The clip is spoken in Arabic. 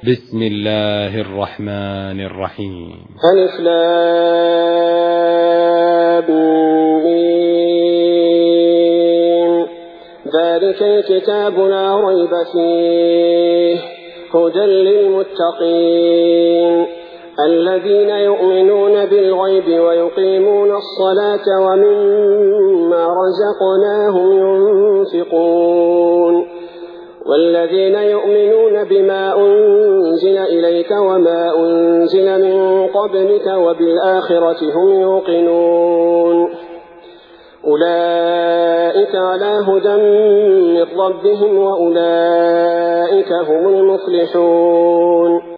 بسم الله الرحمن الرحيم. ألف لام ميم. ذلك الكتاب لا ريب فيه هدى للمتقين الذين يؤمنون بالغيب ويقيمون الصلاة ومما رزقناهم ينفقون والذين يؤمنون بما أنزل إليك وما أنزل من قبلك وبالآخرة هم يوقنون أولئك على هدى من ربهم وأولئك هم المفلحون.